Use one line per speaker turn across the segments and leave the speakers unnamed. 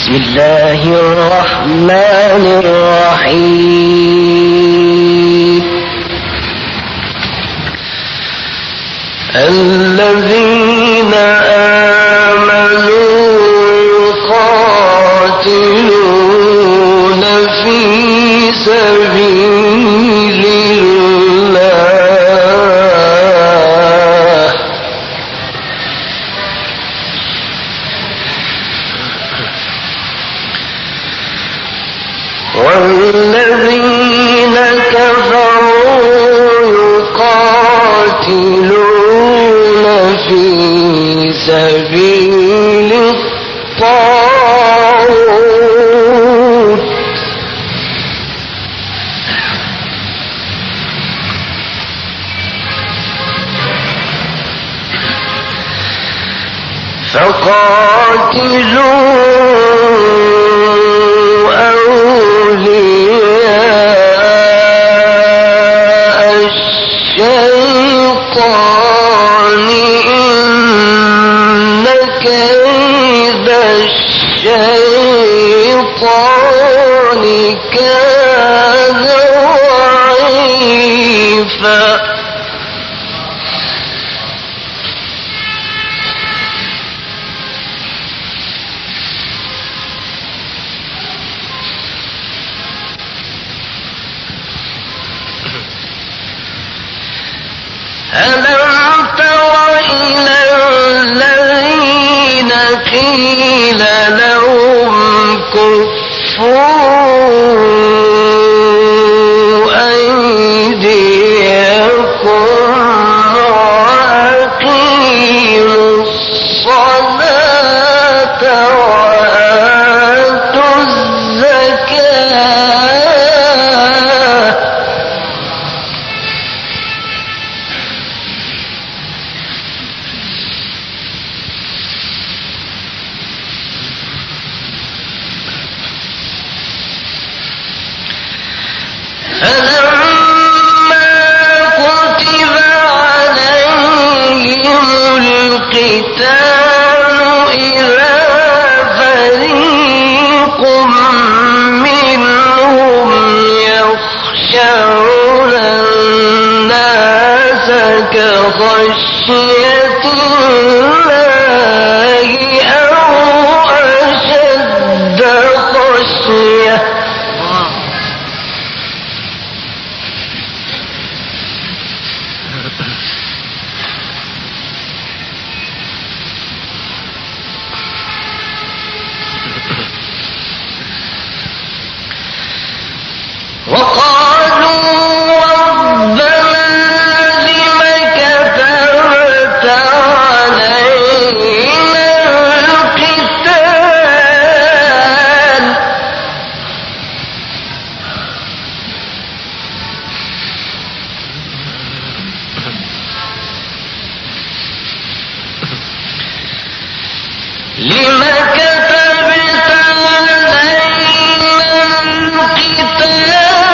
بسم الله الرحمن الرحيم. الذين آمنوا يقاتلون في سبيل الله والذين كفروا يقاتلون في سبيل الطاغوت فقاتلوا كان ضعيفا ألم تر إلى الذين قيل لهم كفوا أيديكم وأقيموا الصلاة وآتوا الزكاة فلما كتب عليهم القتال إذا فريق منهم يخشون الناس كخشية الله أو أشد خشية وقالوا ربنا لم كتبت علينا القتال لم كتبت علينا القتال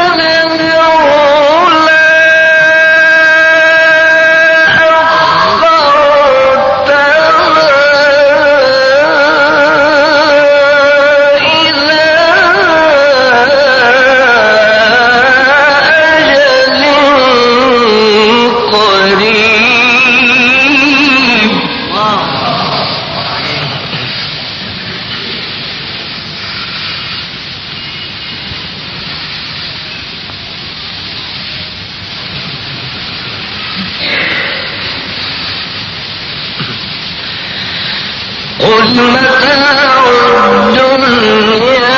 قل متاع الدنيا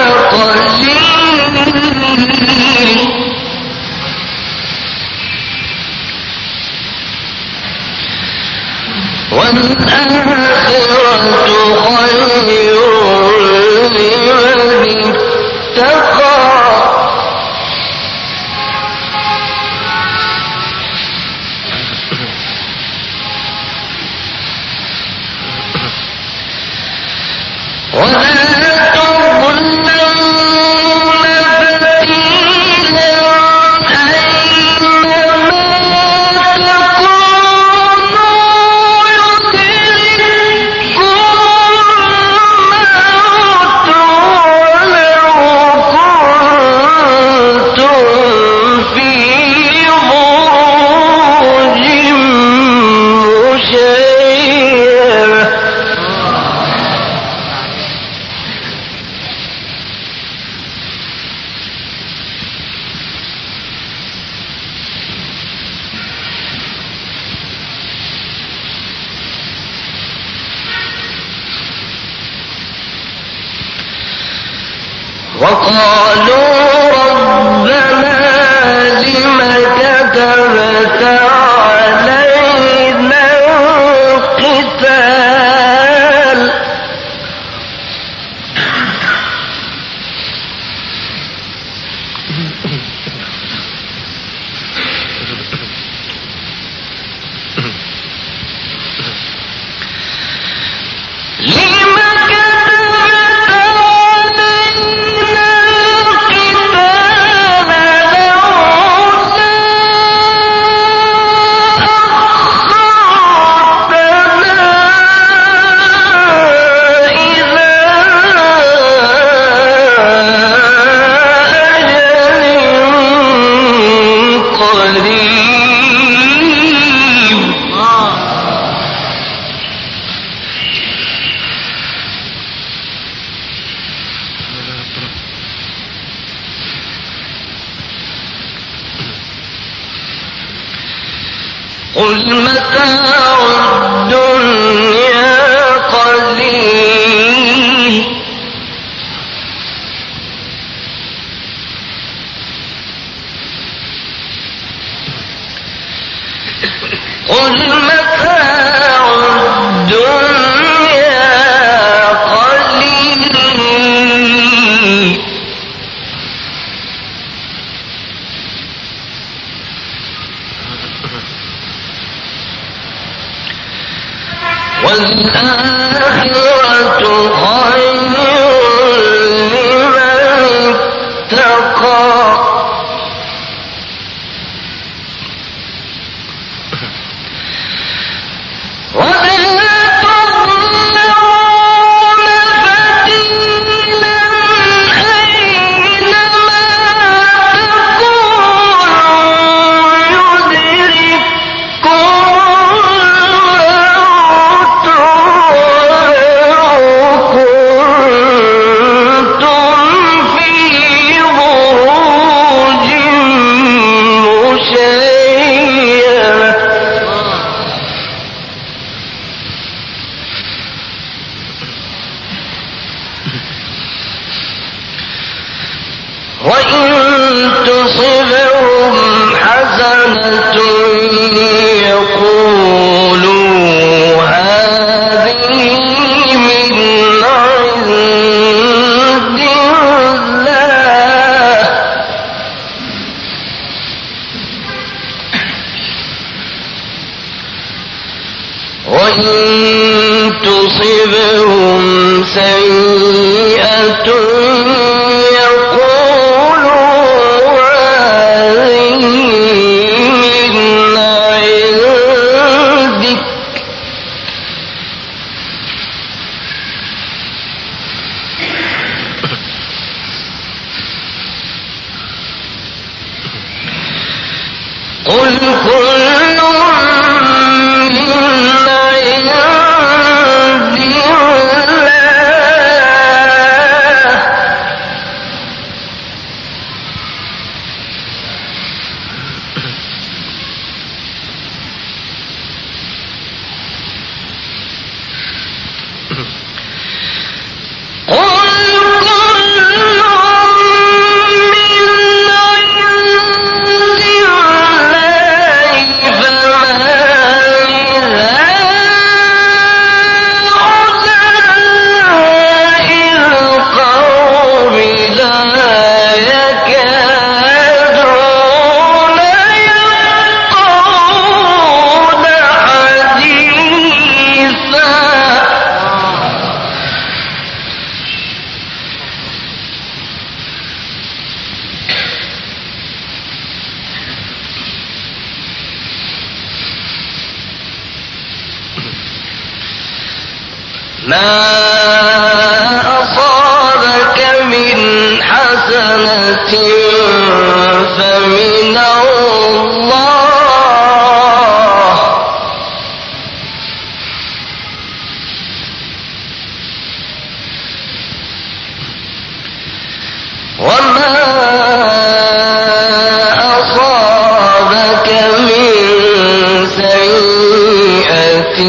قليل والآخرة خير لمن اتقى وقالوا ربنا لم كتبت علينا القتال قل متاع الدنيا قليل قل متاع الدنيا قليل والآخرة خير لمن اتقى ولا تظلمون فتيلا أينما تكونوا يدرككم وإن تصبهم حسنة يقولوا هذه من عند الله وإن تصبهم سيئة قل كل من عند ما أصابك من حسنة فمن الله وما أصابك من سيئة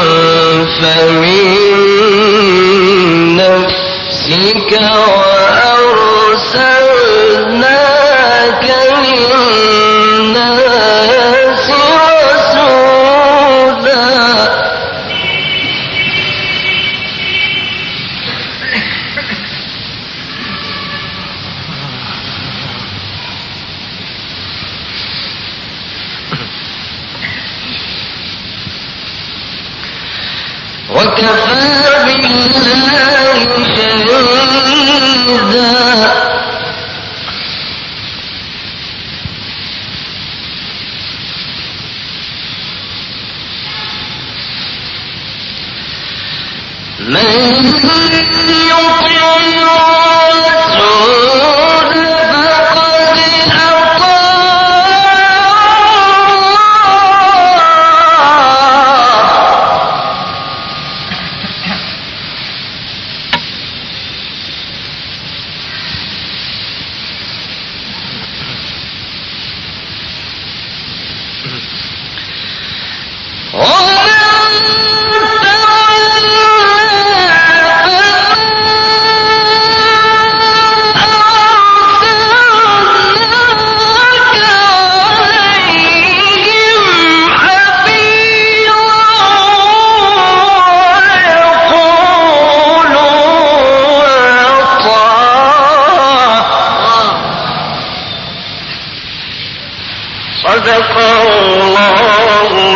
فمن نفسك وأنت وكفى بالله شهيدا من يطع الرسول فقد صدق الله